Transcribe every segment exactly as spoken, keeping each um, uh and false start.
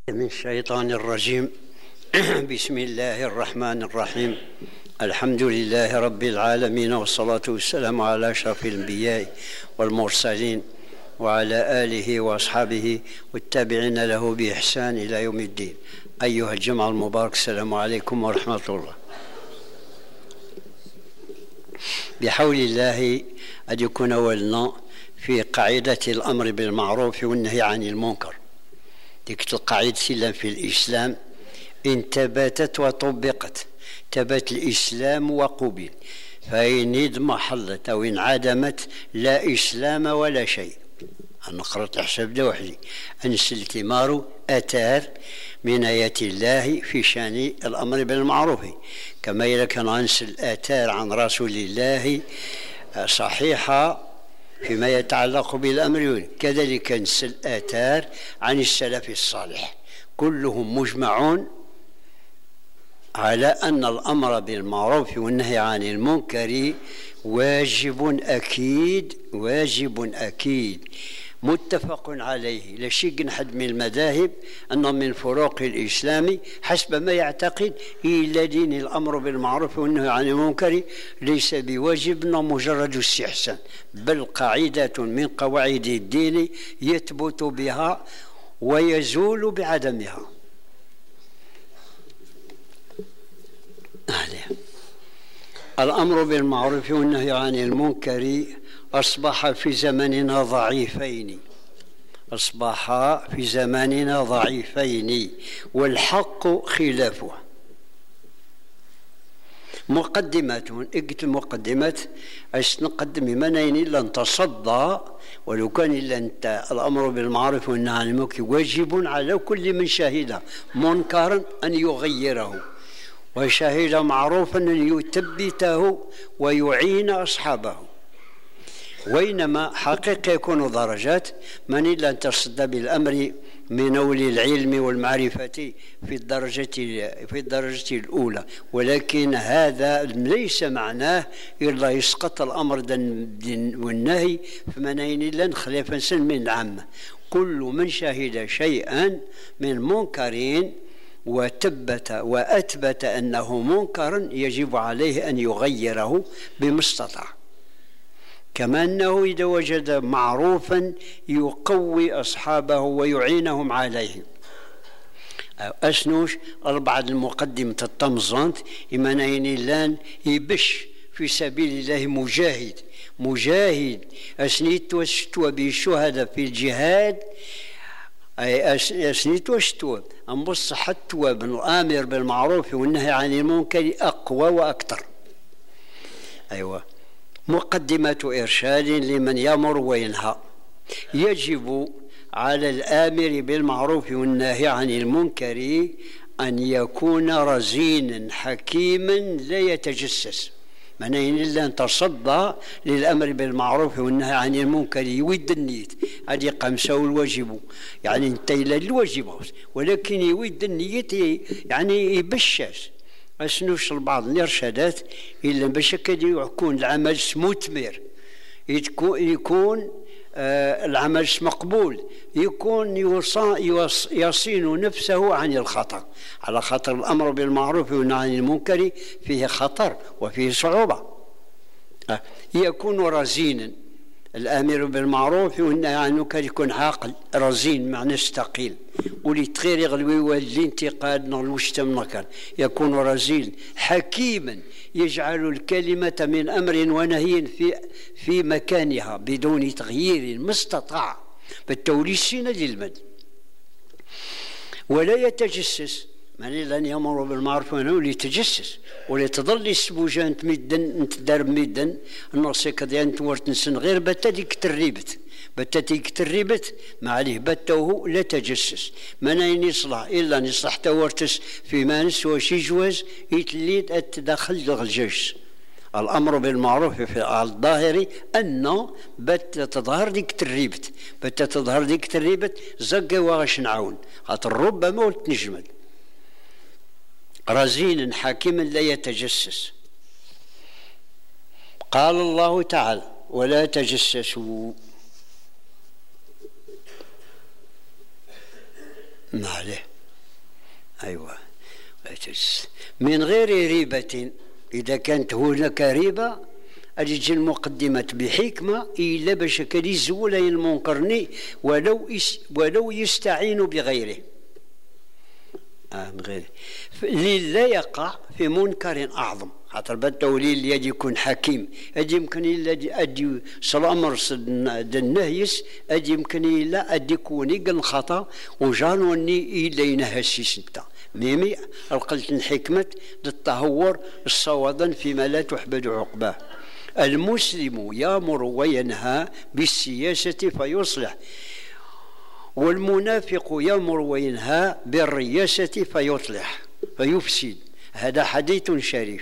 من الشيطان الرجيم. بسم الله الرحمن الرحيم. الحمد لله رب العالمين، والصلاة والسلام على أشرف الأنبياء والمرسلين وعلى آله وأصحابه والتابعين له بإحسان إلى يوم الدين. أيها الجمع المبارك، السلام عليكم ورحمة الله. بحول الله أن يكون أولنا في قاعدة الأمر بالمعروف والنهي عن المنكر. ديك القاعدة في الإسلام إن ثبتت وطبقت ثبت الإسلام وقبل، فإن اضمحلت أو انعدمت لا إسلام ولا شيء. نقرأ تحسب ده وحدي. أنس الثمار أثار من آيات الله في شأن الأمر بالمعروف، كما إذا كان أنس الآثار عن رسول الله صحيحة فيما يتعلق بالأمر، كذلك أنس الآثار عن السلف الصالح، كلهم مجمعون على أن الأمر بالمعروف والنهي عن المنكر واجب أكيد، واجب أكيد متفق عليه. لا شك أحد من المذاهب أن من فروق الإسلام حسب ما يعتقد إلا دين الأمر بالمعروف والنهي عن المنكر ليس بواجب مجرد استحسان، بل قاعدة من قواعد الدين يثبت بها ويزول بعدمها. الأمر بالمعروف والنهي عن المنكر أصبح في زمننا ضعيفين، أصبح في زماننا ضعيفين والحق خلافه. مقدمات قلت المقدمات أش نقدم منين إلا نتصدى، ولو كان إلا أنت الأمر بالمعروف والنهي عن المنكر واجب على كل من شهد منكرا أن يغيره، وشهد معروفا أن يثبته ويعين أصحابه. وإنما حقيقة يكون درجات، من إلا أن تصدى بالأمر من أولي العلم والمعرفة في الدرجة في الدرجة الأولى، ولكن هذا ليس معناه إلا يسقط الأمر والنهي فمنين إلا خلافا من العامة. كل من شهد شيئا من منكرين وثبت وأثبت أنه منكر يجب عليه أن يغيره بما استطاع، كما أنه إذا وجد معروفا يقوي أصحابه ويعينهم عليه. أسنوش البعض المقدمة الطمزانت إمانين اللان يبش في سبيل الله مجاهد مجاهد أسنيت وشتوى بالشهداء في الجهاد، أي أسنيت وشتوى أنبص حتى بالآمر بالمعروف والنهي عن المنكر أقوى وأكثر. أيوة، مقدمة إرشاد لمن يأمر وينهى. يجب على الآمر بالمعروف والنهي عن المنكر أن يكون رزينا حكيما لا يتجسس، منين إلا أن تصدى للأمر بالمعروف والنهي عن المنكر يود النيت هذه قمسة والواجب، يعني انت إلى الواجب، ولكن يود النيت يعني يبشاش. أسنوش البعض الإرشادات إلا باش يكون العمل مثمر، يكون آه العمل مقبول، يكون يصين نفسه عن الخطأ، على خطر الأمر بالمعروف والنهي عن المنكر فيه خطر وفيه صعوبة. آه يكون رزينا، الآمر بالمعروف والنهي عن المنكر يكون عاقل، رزين معنى استقيل، ولي تغير يغلوي واللي انتقاد نغلوش نكر. يكون رزين حكيما، يجعل الكلمة من أمر ونهي في في مكانها بدون تغيير ما استطاع، بالتوليسين للمد، ولا يتجسس. معني لن يأمر بالمعروف والنهي يتجسس ولا تظل السبوجان تمدن تدار مدن النصيك ديال تورت نسن غير بتا ديك تريبت بتا ديك تريبت ما عليه بتوه لا تجسس. منين يصلح الا نصلح تورتس في مانس وشي جواز يتليد التدخل الجيش. الامر بالمعروف في الظاهر ان بت تظهر ديك تريبت بتا تظهر ديك تريبت زق واش نعاون خاطر ربما وتنجمد. رزينا حكيما لا يتجسس. قال الله تعالى: ولا تجسسوا. ما عليه أيوة، من غير ريبة. إذا كانت هناك ريبة أجي المقدمة بحكمة إلا باش كلي زول المنكرني ولو ولو يستعين بغيره. آه من غيره لا يقع في منكر أعظم. خاطر بالتوليل يجي يكون حكيم أجي يمكن إلا أدي صلامر النهيس أجي يمكن إلا أدي كوني قل خطأ وجانوني إلا ينهسي ستة ميمي القلت الحكمة للتهور الصوابا فيما لا تحبد عقباه. المسلم يأمر وينهى بالسياسة فيصلح، والمنافق يأمر وينهى بالرياسة فيصلح فيفسد. هذا حديث شريف.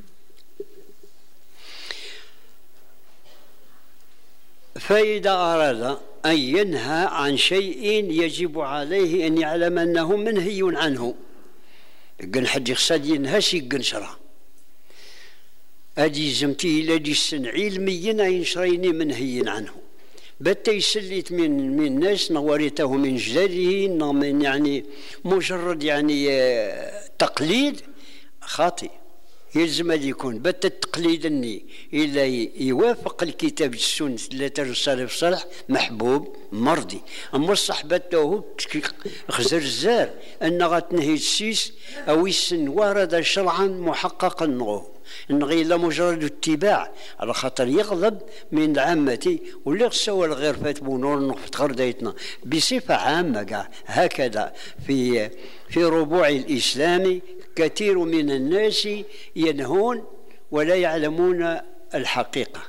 فإذا أراد أن ينهى عن شيء يجب عليه أن يعلم أنه منهي عنه. يقن حد يقصد ينهى يقن شرع أدي زمتي لدي السن علميا ينشريني منهي عنه. بتا يسليت من من الناس نوريته من جداره من يعني مجرد يعني تقليد خاطئ. يلزم أن يكون بتا التقليد أني إلا يوافق الكتاب السنة التي رسالة في صالح محبوب مرضي. أما صحبته خزر الزار أن غتنهي السيس أو يسن ورد شرعا محققا نغوه نغي إلا مجرد اتباع على خاطر يغضب من العامة واللي سوى الغير فات بونور نقفت خرديتنا بصفة عامة كاع. هكذا في في ربوع الإسلام كثير من الناس ينهون ولا يعلمون الحقيقة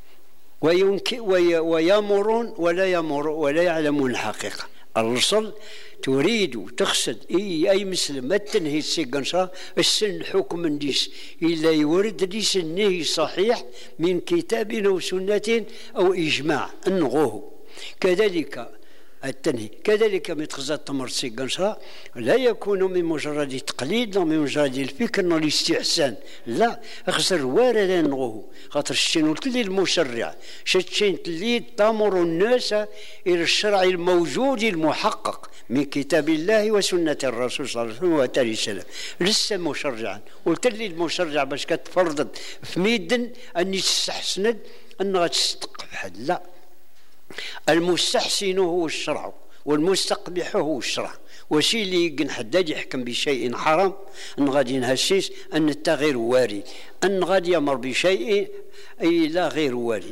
ويامرون ولا يامر ولا يعلمون الحقيقة. الرسل تريد تقصد اي اي مسلم ما تنهي السيقنشا السن الحكم نديس الا يورد ديس النهي صحيح من كتاب او سنه او اجماع انغوه. كذلك التنهي كذلك متخذ التمر سيقنشا لا يكون من مجرد تقليد لا من مجرد الفكر ولا الاستحسان، لا اخسر وارد انغوه. خاطر الشين تلي المشرع شتشين تلي تامر الناس الى الشرع الموجود المحقق من كتاب الله وسنة الرسول صلى الله عليه وسلم وآله وسلم. لسه مشرعا قلت لي المشرع باش كتفرض في ميدن أني تستحسند أنها تستقبح حد، لا. المستحسن هو الشرع والمستقبح هو الشرع. وشي اللي يقن حداد يحكم بشيء حرام أن غادي ينهسيس أن التغيير وارد، أن غادي يمر بشيء أي لا غير وارد.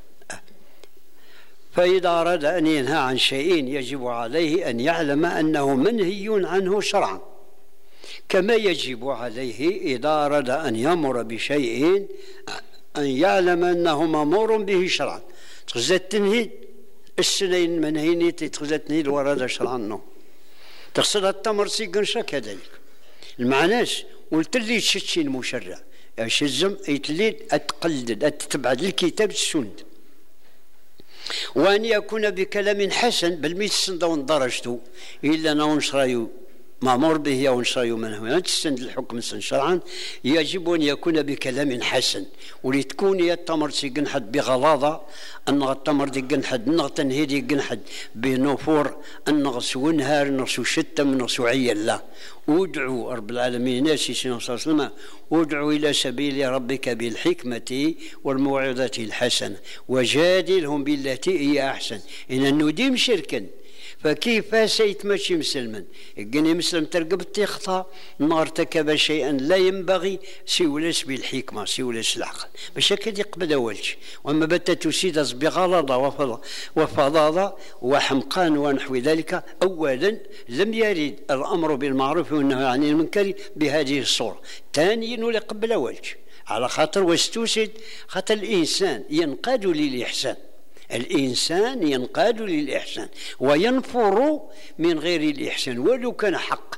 فإذا أراد أن ينهى عن شيء يجب عليه أن يعلم أنه منهي عنه شرعا، كما يجب عليه إذا أراد أن يأمر بشيء أن يعلم أنه مأمور به شرعا. تخزى التنهيد السنين منهيني تخزى التنهيد ورد شرعا. تقصد التمر سيقنشا كذلك المعناش قلت لي تشتشي المشرع اش الزم يتلي أتقلد أتتبعد الكتاب السنة، وأن يكون بكلام حسن بل ميتسند درجته إلا ننشريو مأمور به أو نشريو منه تستند الحكم شرعا. يجب أن يكون بكلام حسن ولتكون يتمر سيقنحد بغلاظة أن التمر دي قنحد نغ تنهيدي قنحد بنفور أن نغسو نهار نغسو شتم نغسو عيال. ادعوا رب العالمين ناسي صلى الله عليه وسلم ادعوا إلى سبيل ربك بالحكمة والموعظة الحسنة وجادلهم بالتي هي أحسن. إن نديم شركا فكيف سيتمشي مسلما يقني مسلم ترقب التخطى ما ارتكب شيئا لا ينبغي سيولس بالحكمة سيولس العقل باش هكا يقبل أولش. وأما بت تسيدز بغلظة وفظاظة وحمقان ونحو ذلك أولا لم يرد الأمر بالمعروف والنهي عن المنكر بهذه الصورة. ثانيا ولا قبل أولش على خاطر واستوسد خاطر الإنسان ينقاد للإحسان، الإنسان ينقاد للإحسان وينفر من غير الإحسان ولو كان حق.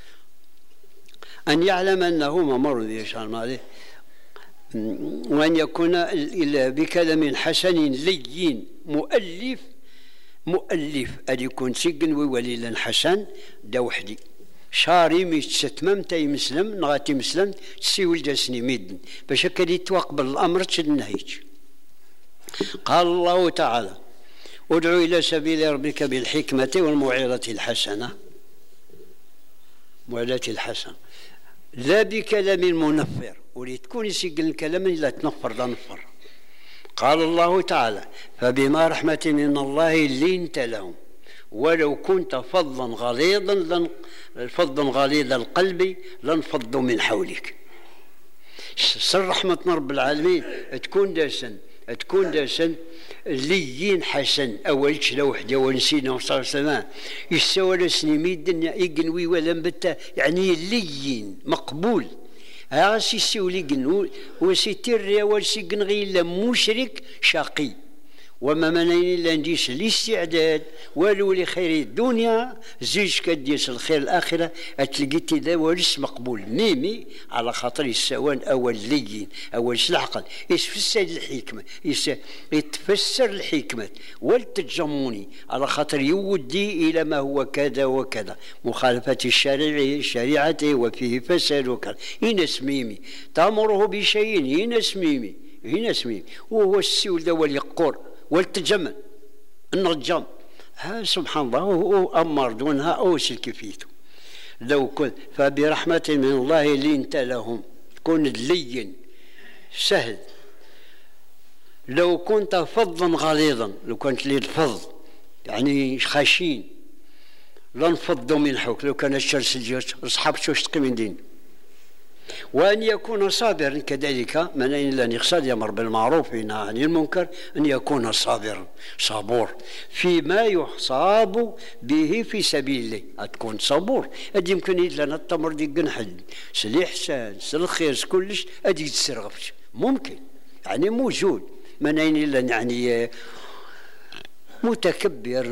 أن يعلم أنه ممر به وأن يكون بكلام حسن لين مؤلف مؤلف أن يكون سجن ووليلا حسن دا وحدي شاري ميتستمم تاي مسلم نغاتي مسلم تسيول جاسني ميدن باش هكا يتواقبل الأمر تشد النهيج. قال الله تعالى ادعو إلى سبيل ربك بالحكمة والموعظة الحسنة موالاة الحسن لا بكلام منفر، ولي تكون يسجل الكلام لا تنفر لا نفر. قال الله تعالى: فبما رحمة من الله لنت لهم ولو كنت فظا غليظا لن فظا غليظ القلب لانفضوا من حولك. سر رحمة رب العالمين تكون داسن تكون داسن لين حسن. أولش لو وحده ونسينا صلى الله عليه وسلم يسوى سنيميد يقنوي ولا مبتا، يعني لين مقبول. ها سيسي ولي وسيتي الرياوال سيقن غير مشرك شقي. وما منين الا نديس الاستعداد والو لخير الدنيا زيج كديس الخير الاخره اتلقيتي ذا ولس مقبول ميمي على خاطر السوان اول لين اول العقل يتفسر الحكمه يتفسر الحكمه والتجموني على خاطر يودي الى ما هو كذا وكذا مخالفه الشريعه شريعته وفيه فساد وكذا. ينس ميمي تامره بشيء ينس ميمي ينس ميمي وهو السيول ذا واليقور والتجمل النجم. ها سبحان الله هو أمر دونها أوش الكفيته. لو كنت فبرحمة من الله لنت لهم تكون لين سهل. لو كنت فظا غليظا لو كنت لي الفظ يعني خشين لانفضوا من حولك. لو كان الشرس الجيش اصحاب شوش تقي من دين. وأن يكون صابرا كذلك من أين لن يقصد يأمر بالمعروف وينهى عن المنكر أن يكون صابرا صبور فيما يصاب به في سبيل الله. تكون صبور أدي يمكن لنا التمر دي قنحل سلي حسان سل خير كلش أدي تسرغفش ممكن يعني موجود. من أين لن يعني متكبر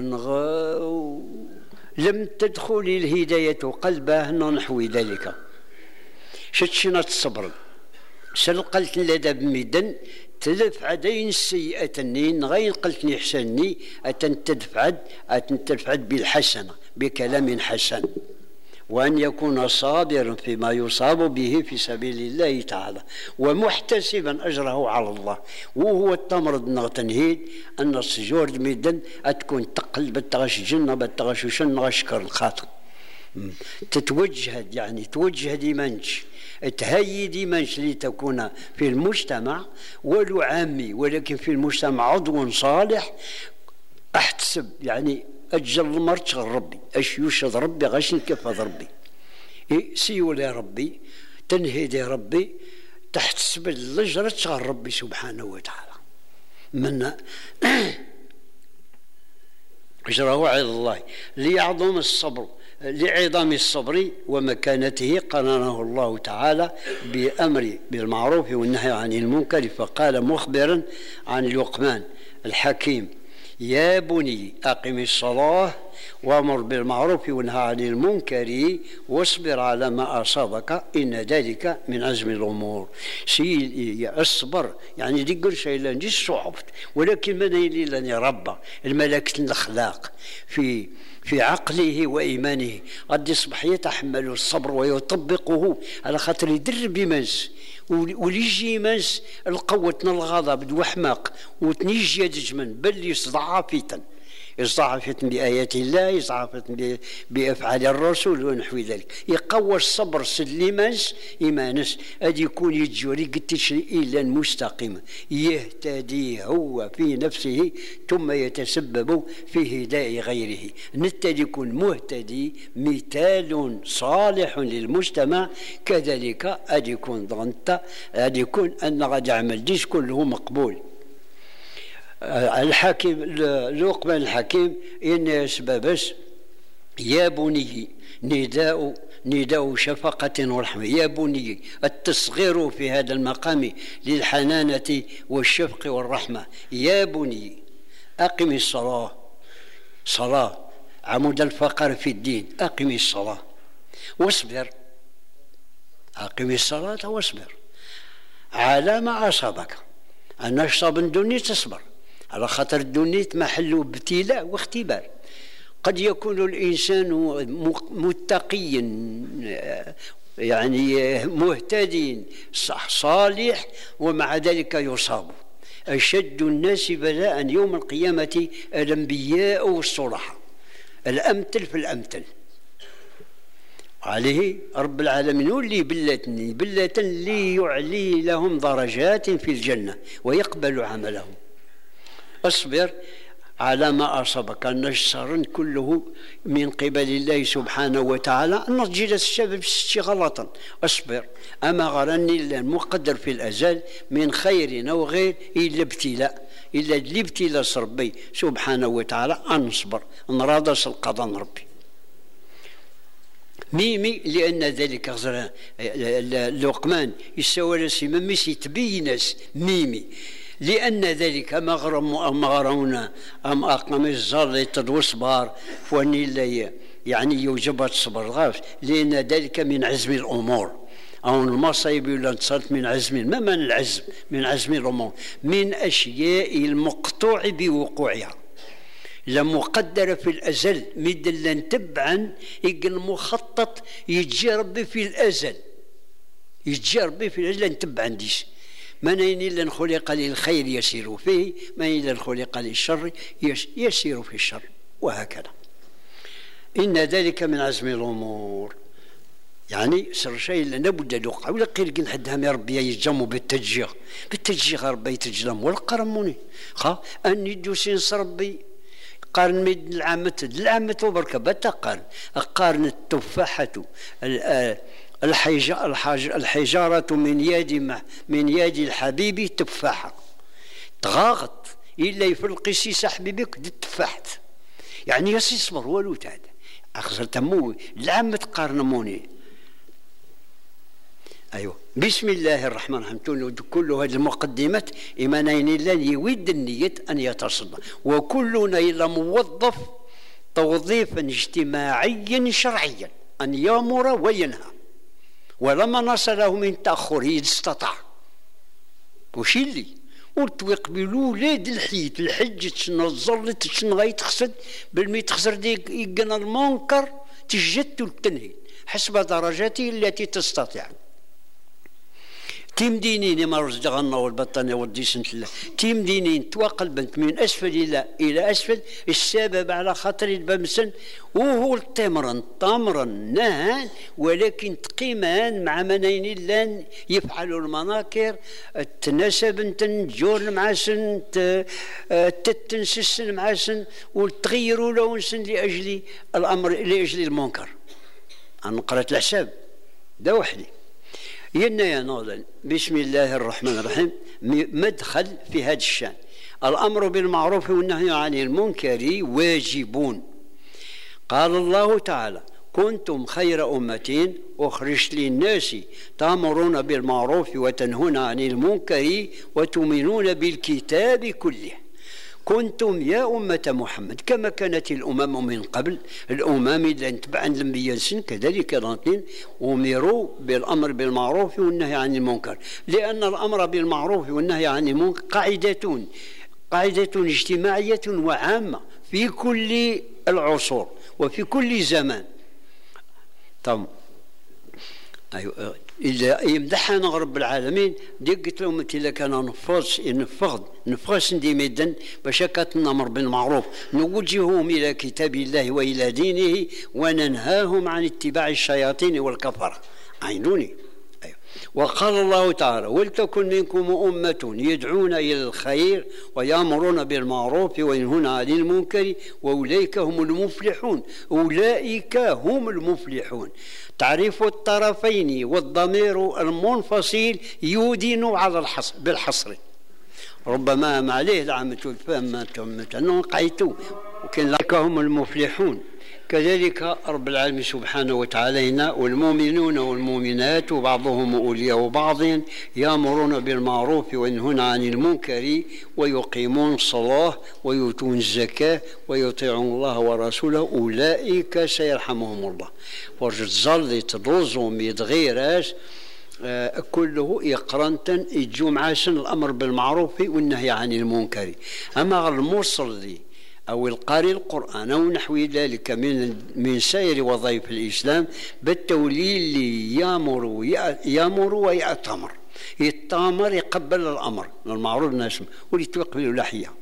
لم تدخل الهداية قلبه نحو ذلك. شتشنا الصبر سل قلت لدى بمدن تدفع عدين السيئة نين غير قلتني حسني أتن تدفع أتن تدفع بالحسنة بكلام حسن. وأن يكون صابرا فيما يصاب به في سبيل الله تعالى ومحتسبا أجره على الله. وهو التمرض نغتنهيد أن السجور مدن أتكون تقل بتغش جنة بتغش شن غشكر الخاطر تتوجهد يعني توجهد منش تهيد منش لتكون في المجتمع ولو عامي ولكن في المجتمع عضو صالح. احتسب يعني اجل مرت ربي اش يشهد ربي غاش نكفى ربي إيه سيول يا ربي تنهيد يا ربي تحتسب اللجرة شغل ربي سبحانه وتعالى من اجره على الله ليعظم الصبر لعظم الصبر ومكانته قرنه الله تعالى بأمر بالمعروف والنهي عن المنكر. فقال مخبرا عن لقمان الحكيم: يا بني أقم الصلاة وأمر بالمعروف والنهي عن المنكر واصبر على ما أصابك إن ذلك من عزم الأمور. سي الصبر يعني دي قرش إلا نجي صعبت ولكن من إلا يربى الملائكة الأخلاق في في عقله وإيمانه قد يصبح يتحمل الصبر ويطبقه على خاطر يدر بمنس وليجي منس القوة الغضب دوحماق وتنيجي يدجمن بل يصدع فيتا يصدعفت بآيات الله يصدعفت بأفعال الرسول ونحو ذلك. يقوى الصبر سليمانس إيمانس أدي يكون يتجوري قد تشري إلا مستقيما يهتدي هو في نفسه ثم يتسبب في هداء غيره. نتدي يكون مهتدي مثال صالح للمجتمع. كذلك أدي يكون ضغنت أدي يكون أن غد يعمل ديش كله مقبول. الحكيم لقمان الحكيم إن سببس يا بني نداء نداء شفقة ورحمة. يا بني التصغير في هذا المقام للحنانة والشفق والرحمة. يا بني أقم الصلاة صلاة عمود الفقر في الدين. أقم الصلاة واصبر أقم الصلاة واصبر على ما أصابك. أن أشطب الدنيا تصبر على خاطر الدنيا محل ابتلاء واختبار. قد يكون الإنسان متقيا يعني مهتدي صالح ومع ذلك يصاب. أشد الناس بلاء يوم القيامة الأنبياء والصلحاء الأمثل في الأمثل. عليه رب العالمين واللي بلتني بلة ليعلي لهم درجات في الجنة ويقبل عملهم. اصبر على ما أصابك، النصر كله من قبل الله سبحانه وتعالى. نرجل السبب ستي غلطا، اصبر، أما غرني المقدر في الأزل من خير أو غير إلا ابتلاء، إلا الابتلاء ربي سبحانه وتعالى أنصبر نراضى القضاء ربي. ميمي لأن ذلك غزر لقمان يسوى لسيما ميسي تبينس ميمي لأن ذلك مغرم مغرونا أم أقام الزر تدو صبار فواني اللي يعني يوجب الصبر غاف، لأن ذلك من عزم الأمور أو المصايب ولا تصلت من عزم ما من العزم من عزم الأمور، من أشياء المقطوع بوقوعها لا مقدرة في الأزل مدلا تبعا يقل مخطط يجي ربي في الأزل يجي ربي في الأزل تبعا ديش من أين إلا خلق للخير يسير فيه، من إلا خلق للشر يسير في الشر، وهكذا. إن ذلك من عزم الأمور، يعني سر شيء لابد أن يوقع. ولا قيل حدها يا ربي يجموا بالتجيه بالتجيه ربي يتجلم ولا قرموني خا أني دوسين ربي قارن ميد العامة العامة وبركة بتقارن قارن التفاحة الحجارة من يد من يد الحبيب تفاحة تغاغط إلا يفرق سيس حبيبك دي التفاحة، يعني يسي صبر ولو تعد أخزر تموي العامة تقارنموني. أيوة بسم الله الرحمن الرحيم كل هذه المقدمات إيمانين لن يود النية أن يتصدى، وكلنا إلا موظف توظيفا اجتماعيا شرعيا أن يأمر وينهى، ولما نصله من تأخره استطاع وش اللي وتوقبلوا ولاد الحيط الحج تنظر تشنغاي تخسد بالمي تخسر ديك يقنا المنكر تجد التنهي حسب درجاته التي تستطيع. تيم دينين ما رزقنا والبطانية والديسن الله تيم دينين تواقل بنت من أسفل إلى إلى أسفل السبب على خاطر البمسن وهو التمرن تمرا نهان ولكن تقيمان مع منين لان يفعلوا المناكر تناسب تنجور معسن تتنسسن معسن وتغيروا لونسن لأجل الأمر لأجل المنكر. أنا قرأت الحساب ده وحدي ينا يا نوضل. بسم الله الرحمن الرحيم مدخل في هذا الشأن. الأمر بالمعروف والنهي عن المنكر واجبون. قال الله تعالى كنتم خير أمة أخرجت للناس تأمرون بالمعروف وتنهون عن المنكر وتؤمنون بالكتاب كله. كنتم يا أمة محمد كما كانت الأمم من قبل الأمم اللي تبعا الأنبياء كذلك الاثنين أمروا بالأمر بالمعروف والنهي عن المنكر، لأن الأمر بالمعروف والنهي عن المنكر قاعدة قاعدة اجتماعية وعامة في كل العصور وفي كل زمان. طب أيوة إلا يمدحنا رب العالمين ديك قلت لهم إلا كان نفوس نفقد نفوس ديميدا باش كتنمر بالمعروف نوجههم إلى كتاب الله وإلى دينه وننهاهم عن اتباع الشياطين والكفرة. عينوني. أيوة. وقال الله تعالى ولتكن منكم أمة يدعون إلى الخير ويأمرون بالمعروف وينهون عن المنكر وأولئك هم المفلحون. أولئك هم المفلحون. تعريف الطرفين والضمير المنفصل يدين على الحصر بالحصر. ربما ما عليه العامة الفهم أنه قعيتوا وكان لك هم المفلحون. كذلك رب العالمين سبحانه وتعالى هنا والمؤمنون والمؤمنات وبعضهم أولياء بعض يأمرون بالمعروف وينهون عن المنكر ويقيمون الصلاة ويؤتون الزكاة ويطيعون الله ورسوله أولئك سيرحمهم الله. ورجل ظل تدوزهم يتغيراش آه كله يقرنتن يجوا معاشن الأمر بالمعروف والنهي عن المنكر. أما المصلي أو القارئ القرآن أو نحو ذلك من من سائر وظائف الإسلام بالتوليل اللي يامر يامر ويأتمر. يتامر يقبل الأمر المعروف ناس واللي توقبل اللحية